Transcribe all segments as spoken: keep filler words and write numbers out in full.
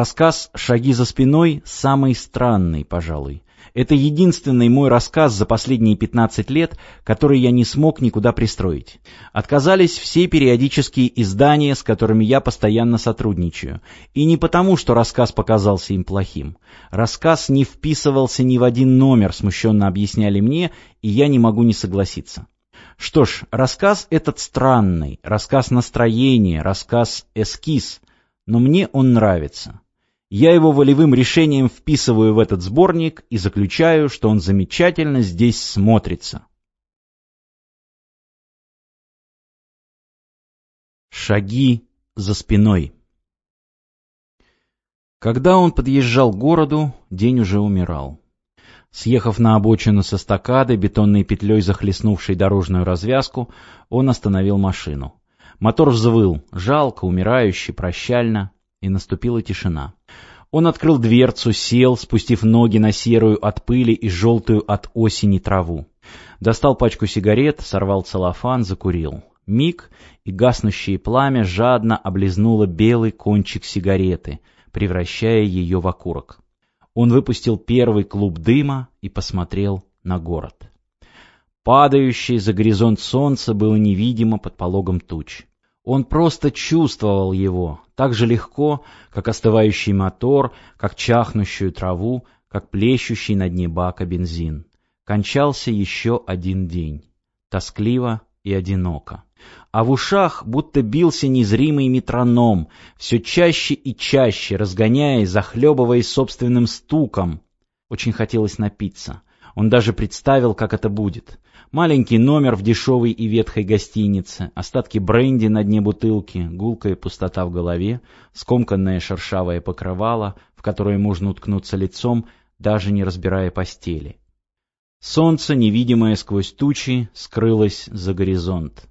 Рассказ «Шаги за спиной» самый странный, пожалуй. Это единственный мой рассказ за последние пятнадцать лет, который я не смог никуда пристроить. Отказались все периодические издания, с которыми я постоянно сотрудничаю. И не потому, что рассказ показался им плохим. Рассказ не вписывался ни в один номер, смущенно объясняли мне, и я не могу не согласиться. Что ж, рассказ этот странный, рассказ настроения, рассказ эскиз, но мне он нравится. Я его волевым решением вписываю в этот сборник и заключаю, что он замечательно здесь смотрится. Шаги за спиной. Когда он подъезжал к городу, день уже умирал. Съехав на обочину с эстакады, бетонной петлей захлестнувшей дорожную развязку, он остановил машину. Мотор взвыл, жалко, умирающе, прощально, и наступила тишина. Он открыл дверцу, сел, спустив ноги на серую от пыли и желтую от осени траву. Достал пачку сигарет, сорвал целлофан, закурил. Миг, и гаснущее пламя жадно облизнуло белый кончик сигареты, превращая ее в окурок. Он выпустил первый клуб дыма и посмотрел на город. Падающее за горизонт солнце было невидимо под пологом туч. Он просто чувствовал его, так же легко, как остывающий мотор, как чахнущую траву, как плещущий на дне бака бензин. Кончался еще один день. Тоскливо и одиноко. А в ушах будто бился незримый метроном, все чаще и чаще, разгоняясь, захлебываясь собственным стуком. Очень хотелось напиться. Он даже представил, как это будет. Маленький номер в дешевой и ветхой гостинице, остатки бренди на дне бутылки, гулкая пустота в голове, скомканное шершавое покрывало, в которое можно уткнуться лицом, даже не разбирая постели. Солнце, невидимое сквозь тучи, скрылось за горизонт.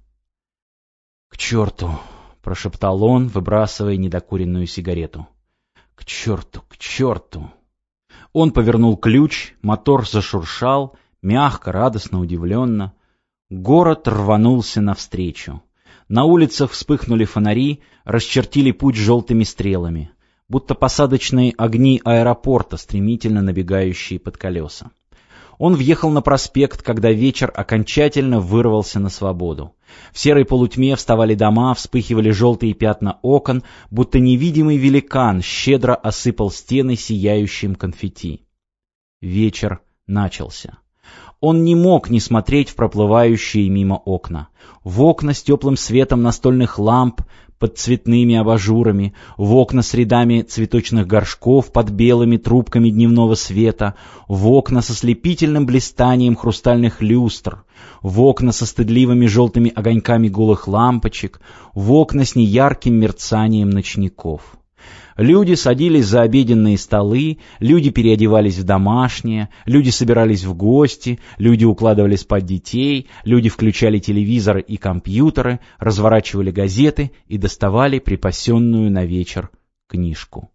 «К черту!» — прошептал он, выбрасывая недокуренную сигарету. «К черту, к черту!» Он повернул ключ, мотор зашуршал, мягко, радостно, удивленно. Город рванулся навстречу. На улицах вспыхнули фонари, расчертили путь желтыми стрелами, будто посадочные огни аэропорта, стремительно набегающие под колеса. Он въехал на проспект, когда вечер окончательно вырвался на свободу. В серой полутьме вставали дома, вспыхивали желтые пятна окон, будто невидимый великан щедро осыпал стены сияющим конфетти. Вечер начался. Он не мог не смотреть в проплывающие мимо окна. В окна с теплым светом настольных ламп под цветными абажурами, в окна с рядами цветочных горшков под белыми трубками дневного света, в окна со слепительным блистанием хрустальных люстр, в окна со стыдливыми желтыми огоньками голых лампочек, в окна с неярким мерцанием ночников. Люди садились за обеденные столы, люди переодевались в домашнее, люди собирались в гости, люди укладывали спать детей, люди включали телевизоры и компьютеры, разворачивали газеты и доставали припасенную на вечер книжку.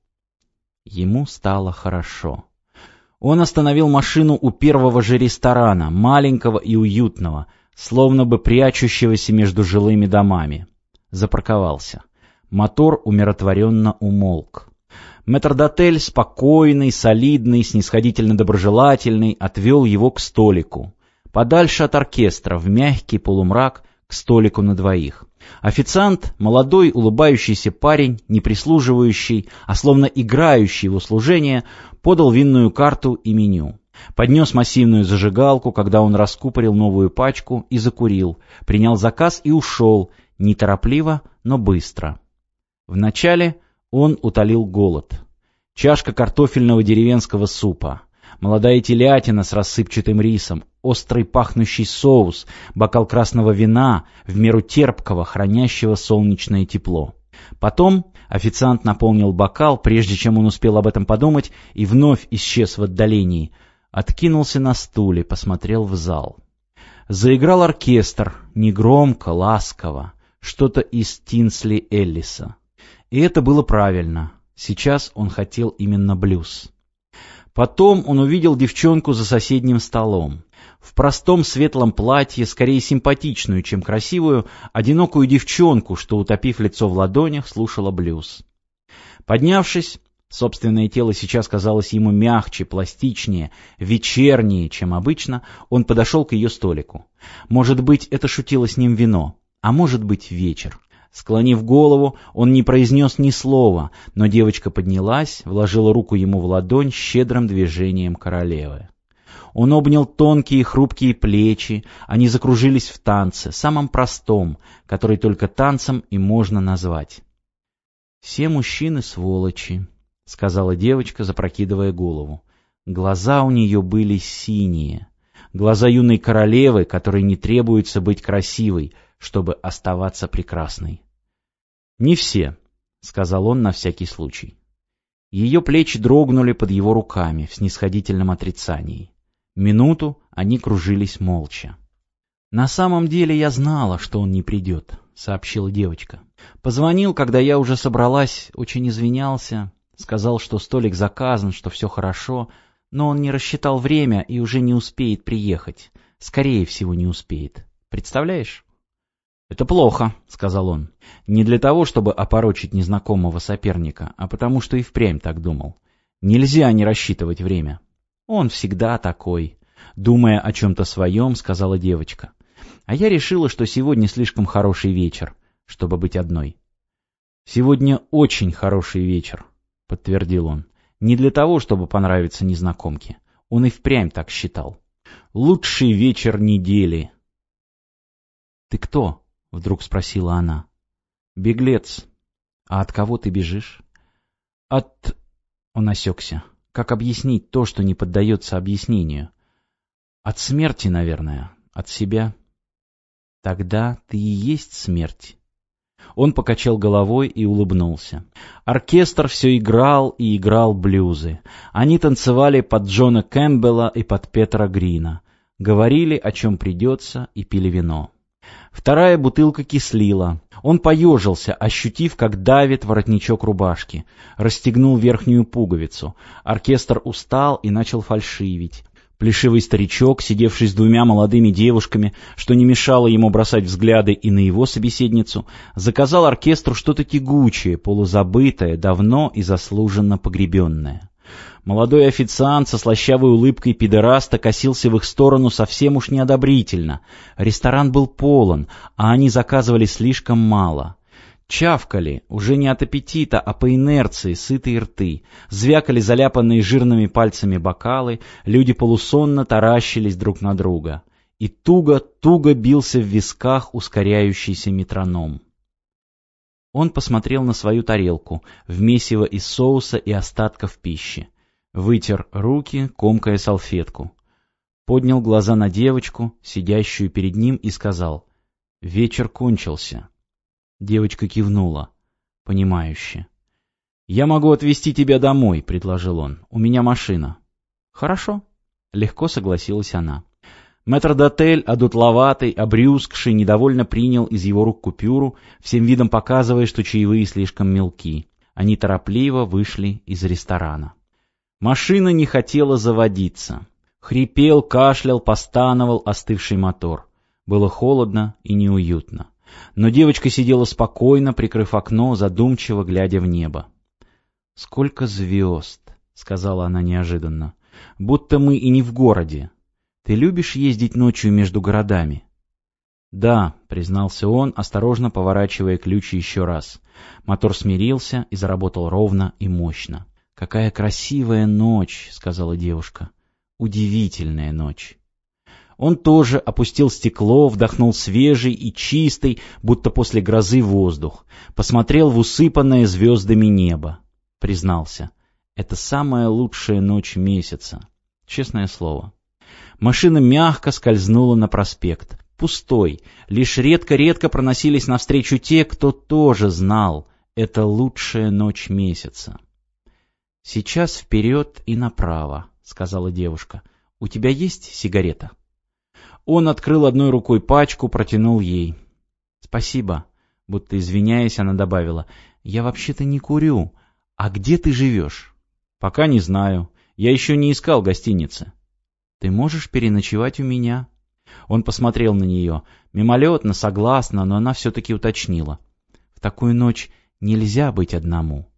Ему стало хорошо. Он остановил машину у первого же ресторана, маленького и уютного, словно бы прячущегося между жилыми домами. Запарковался. Мотор умиротворенно умолк. Метрдотель, спокойный, солидный, снисходительно-доброжелательный, отвел его к столику. Подальше от оркестра, в мягкий полумрак, к столику на двоих. Официант, молодой, улыбающийся парень, не прислуживающий, а словно играющий в услужение, подал винную карту и меню. Поднес массивную зажигалку, когда он раскупорил новую пачку и закурил, принял заказ и ушел, неторопливо, но быстро. Вначале он утолил голод. Чашка картофельного деревенского супа, молодая телятина с рассыпчатым рисом, острый пахнущий соус, бокал красного вина, в меру терпкого, хранящего солнечное тепло. Потом официант наполнил бокал, прежде чем он успел об этом подумать, и вновь исчез в отдалении. Откинулся на стуле, посмотрел в зал. Заиграл оркестр, негромко, ласково, что-то из Тинсли Эллиса. И это было правильно. Сейчас он хотел именно блюз. Потом он увидел девчонку за соседним столом. В простом светлом платье, скорее симпатичную, чем красивую, одинокую девчонку, что, утопив лицо в ладонях, слушала блюз. Поднявшись, Собственное тело сейчас казалось ему мягче, пластичнее, вечернее, чем обычно. Он подошел к ее столику. Может быть, это шутило с ним вино, а может быть, вечер. Склонив голову, он не произнес ни слова, но девочка поднялась, вложила руку ему в ладонь щедрым движением королевы. Он обнял тонкие хрупкие плечи, они закружились в танце, самом простом, который только танцем и можно назвать. «Все мужчины сволочи», — сказала девочка, запрокидывая голову. Глаза у нее были синие, глаза юной королевы, которой не требуется быть красивой, чтобы оставаться прекрасной. «Не все», — сказал он на всякий случай. Ее плечи дрогнули под его руками в снисходительном отрицании. Минуту они кружились молча. «На самом деле я знала, что он не придет», — сообщила девочка. «Позвонил, когда я уже собралась, очень извинялся, сказал, что столик заказан, что все хорошо, но он не рассчитал время и уже не успеет приехать. Скорее всего, не успеет. Представляешь?» «Это плохо», — сказал он. «Не для того, чтобы опорочить незнакомого соперника, а потому что и впрямь так думал. Нельзя не рассчитывать время». «Он всегда такой», — думая о чем-то своем, сказала девочка. «А я решила, что сегодня слишком хороший вечер, чтобы быть одной». «Сегодня очень хороший вечер», — подтвердил он. «Не для того, чтобы понравиться незнакомке. Он и впрямь так считал. Лучший вечер недели». «Ты кто?» — вдруг спросила она. «Беглец. А от кого ты бежишь?» «От...» — он осекся. Как объяснить то, что не поддается объяснению? «От смерти, наверное. От себя». «Тогда ты и есть смерть». Он покачал головой и улыбнулся. Оркестр все играл и играл блюзы. Они танцевали под Джона Кэмпбелла и под Петра Грина. Говорили, о чем придется, и пили вино. Вторая бутылка кислила. Он поежился, ощутив, как давит воротничок рубашки. Расстегнул верхнюю пуговицу. Оркестр устал и начал фальшивить. Плешивый старичок, сидевший с двумя молодыми девушками, что не мешало ему бросать взгляды и на его собеседницу, заказал оркестру что-то тягучее, полузабытое, давно и заслуженно погребенное. Молодой официант со слащавой улыбкой педераста косился в их сторону совсем уж неодобрительно. Ресторан был полон, а они заказывали слишком мало. Чавкали, уже не от аппетита, а по инерции, сытые рты. Звякали заляпанные жирными пальцами бокалы, люди полусонно таращились друг на друга. И туго-туго бился в висках ускоряющийся метроном. Он посмотрел на свою тарелку, в месиво из соуса и остатков пищи. Вытер руки, комкая салфетку. Поднял глаза на девочку, сидящую перед ним, и сказал: «Вечер кончился». Девочка кивнула, понимающе. «Я могу отвезти тебя домой», — предложил он. «У меня машина». «Хорошо», — легко согласилась она. Метрдотель, одутловатый, обрюзгший, недовольно принял из его рук купюру, всем видом показывая, что чаевые слишком мелки. Они торопливо вышли из ресторана. Машина не хотела заводиться. Хрипел, кашлял, постановал остывший мотор. Было холодно и неуютно. Но девочка сидела спокойно, прикрыв окно, задумчиво глядя в небо. «Сколько звезд!» — сказала она неожиданно. «Будто мы и не в городе. Ты любишь ездить ночью между городами?» «Да», — признался он, осторожно поворачивая ключи еще раз. Мотор смирился и заработал ровно и мощно. «Какая красивая ночь», — сказала девушка. «Удивительная ночь». Он тоже опустил стекло, вдохнул свежий и чистый, будто после грозы, воздух. Посмотрел в усыпанное звездами небо. Признался: «Это самая лучшая ночь месяца. Честное слово». Машина мягко скользнула на проспект. Пустой. Лишь редко-редко проносились навстречу те, кто тоже знал: это лучшая ночь месяца. «Сейчас вперед и направо», — сказала девушка. «У тебя есть сигарета?» Он открыл одной рукой пачку, протянул ей. «Спасибо», — будто извиняясь, она добавила. «Я вообще-то не курю. А где ты живешь?» «Пока не знаю. Я еще не искал гостиницы». «Ты можешь переночевать у меня?» Он посмотрел на нее. Мимолетно, согласно, но она все-таки уточнила. «В такую ночь нельзя быть одному.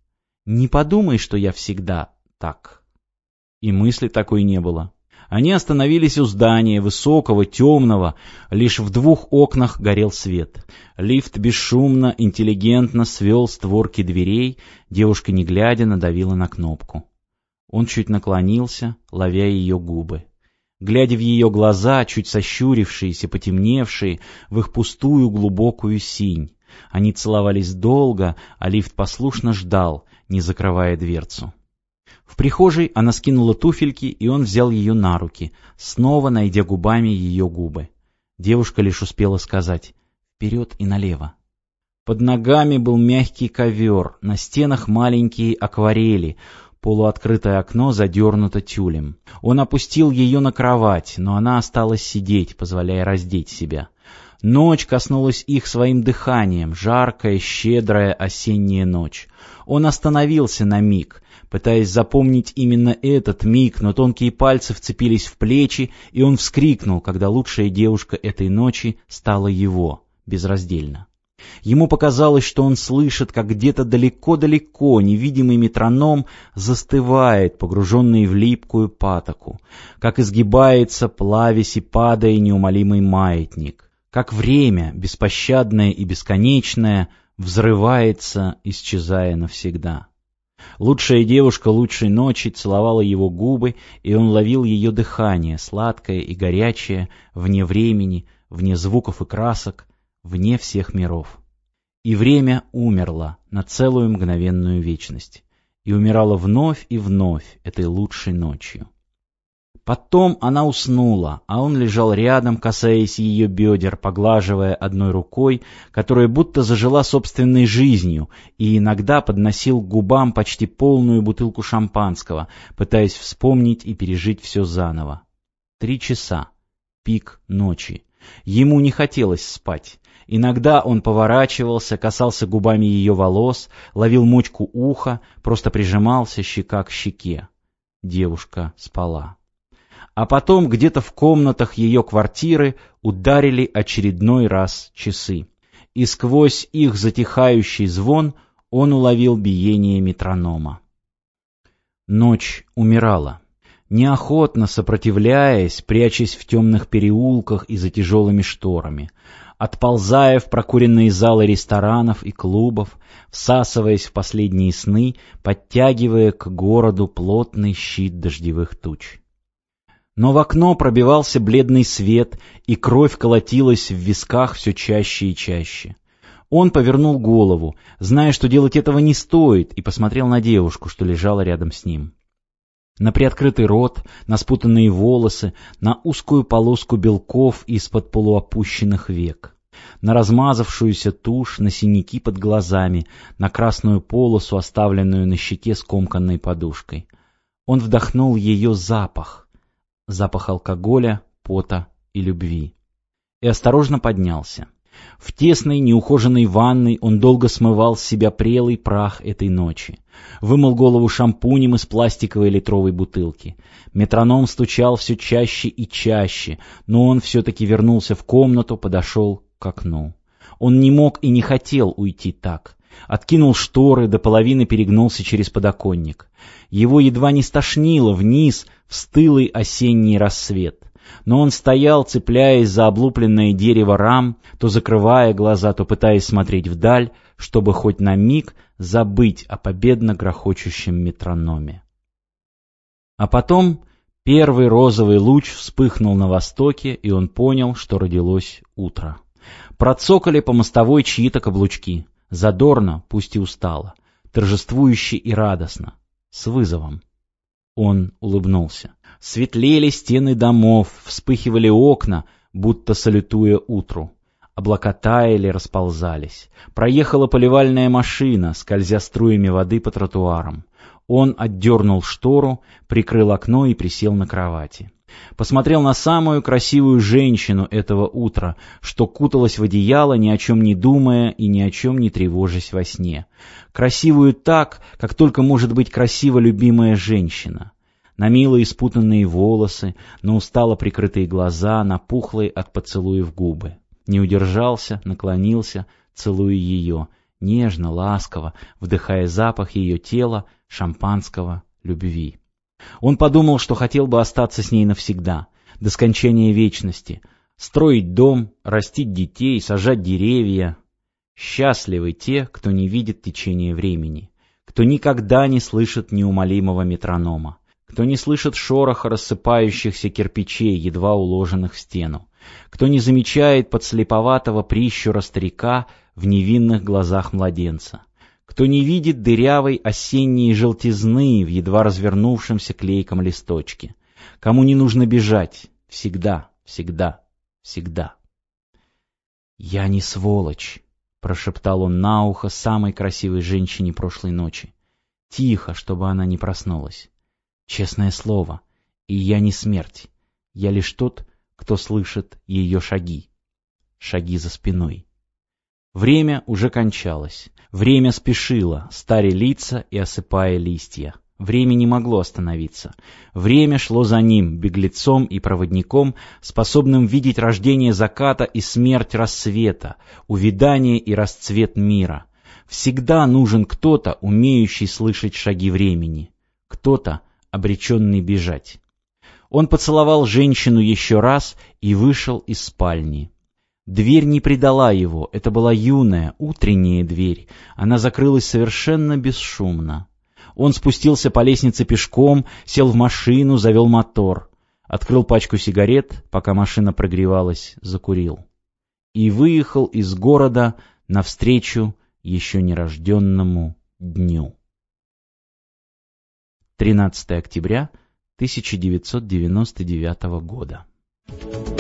Не подумай, что я всегда так. И мысли такой не было. Они остановились у здания, высокого, темного, лишь в двух окнах горел свет. Лифт бесшумно, интеллигентно свел створки дверей, девушка, не глядя, надавила на кнопку. Он чуть наклонился, ловя ее губы. Глядя в ее глаза, чуть сощурившиеся, потемневшие, в их пустую глубокую синь. Они целовались долго, а лифт послушно ждал, не закрывая дверцу. В прихожей она скинула туфельки, и он взял ее на руки, снова найдя губами ее губы. Девушка лишь успела сказать «вперед и налево». Под ногами был мягкий ковер, на стенах маленькие акварели, полуоткрытое окно задернуто тюлем. Он опустил ее на кровать, но она осталась сидеть, позволяя раздеть себя. Ночь коснулась их своим дыханием, жаркая, щедрая осенняя ночь. Он остановился на миг, пытаясь запомнить именно этот миг, но тонкие пальцы вцепились в плечи, и он вскрикнул, когда лучшая девушка этой ночи стала его, безраздельно. Ему показалось, что он слышит, как где-то далеко-далеко невидимый метроном застывает, погруженный в липкую патоку, как изгибается, плавясь и падая, неумолимый маятник, как время, беспощадное и бесконечное, взрывается, исчезая навсегда. Лучшая девушка лучшей ночи целовала его губы, и он ловил ее дыхание, сладкое и горячее, вне времени, вне звуков и красок, вне всех миров. И время умерло на целую мгновенную вечность, и умирало вновь и вновь этой лучшей ночью. Потом она уснула, а он лежал рядом, касаясь ее бедер, поглаживая одной рукой, которая будто зажила собственной жизнью, и иногда подносил к губам почти полную бутылку шампанского, пытаясь вспомнить и пережить все заново. Три часа. Пик ночи. Ему не хотелось спать. Иногда он поворачивался, касался губами ее волос, ловил мочку уха, просто прижимался щека к щеке. Девушка спала. А потом где-то в комнатах ее квартиры ударили очередной раз часы. И сквозь их затихающий звон он уловил биение метронома. Ночь умирала. Неохотно сопротивляясь, прячась в темных переулках и за тяжелыми шторами, отползая в прокуренные залы ресторанов и клубов, всасываясь в последние сны, подтягивая к городу плотный щит дождевых туч. Но в окно пробивался бледный свет, и кровь колотилась в висках все чаще и чаще. Он повернул голову, зная, что делать этого не стоит, и посмотрел на девушку, что лежала рядом с ним. На приоткрытый рот, на спутанные волосы, на узкую полоску белков из-под полуопущенных век, на размазавшуюся тушь, на синяки под глазами, на красную полосу, оставленную на щеке скомканной подушкой. Он вдохнул ее запах. Запах алкоголя, пота и любви. И осторожно поднялся. В тесной, неухоженной ванной он долго смывал с себя прелый прах этой ночи. Вымыл голову шампунем из пластиковой литровой бутылки. Метроном стучал все чаще и чаще, но он все-таки вернулся в комнату, подошел к окну. Он не мог и не хотел уйти так. Откинул шторы, до половины перегнулся через подоконник. Его едва не стошнило вниз в стылый осенний рассвет. Но он стоял, цепляясь за облупленное дерево рам, то закрывая глаза, то пытаясь смотреть вдаль, чтобы хоть на миг забыть о победно грохочущем метрономе. А потом первый розовый луч вспыхнул на востоке, и он понял, что родилось утро. Процокали по мостовой чьи-то каблучки. Задорно, пусть и устало, торжествующе и радостно, с вызовом. Он улыбнулся. Светлели стены домов, вспыхивали окна, будто салютуя утру. Облака таяли, расползались. Проехала поливальная машина, скользя струями воды по тротуарам. Он отдернул штору, прикрыл окно и присел на кровати. Посмотрел на самую красивую женщину этого утра, что куталась в одеяло, ни о чем не думая и ни о чем не тревожась во сне. Красивую так, как только может быть красива любимая женщина. На милые спутанные волосы, на устало прикрытые глаза, на пухлые от поцелуев губы. Не удержался, наклонился, целуя ее, нежно, ласково, вдыхая запах ее тела, шампанского, любви. Он подумал, что хотел бы остаться с ней навсегда, до скончания вечности, строить дом, растить детей, сажать деревья. Счастливы те, кто не видит течения времени, кто никогда не слышит неумолимого метронома, кто не слышит шороха рассыпающихся кирпичей, едва уложенных в стену, кто не замечает подслеповатого прищура старика в невинных глазах младенца, кто не видит дырявой осенней желтизны в едва развернувшемся клейком листочке, кому не нужно бежать, всегда, всегда, всегда. «Я не сволочь», — прошептал он на ухо самой красивой женщине прошлой ночи. Тихо, чтобы она не проснулась. «Честное слово, и я не смерть. Я лишь тот, кто слышит ее шаги. Шаги за спиной». Время уже кончалось. Время спешило, старя лица и осыпая листья. Время не могло остановиться. Время шло за ним, беглецом и проводником, способным видеть рождение заката и смерть рассвета, увядание и расцвет мира. Всегда нужен кто-то, умеющий слышать шаги времени. Кто-то, обреченный бежать. Он поцеловал женщину еще раз и вышел из спальни. Дверь не предала его, это была юная, утренняя дверь. Она закрылась совершенно бесшумно. Он спустился по лестнице пешком, сел в машину, завел мотор. Открыл пачку сигарет, пока машина прогревалась, закурил. И выехал из города навстречу еще нерожденному дню. тринадцатое октября тысяча девятьсот девяносто девятого года.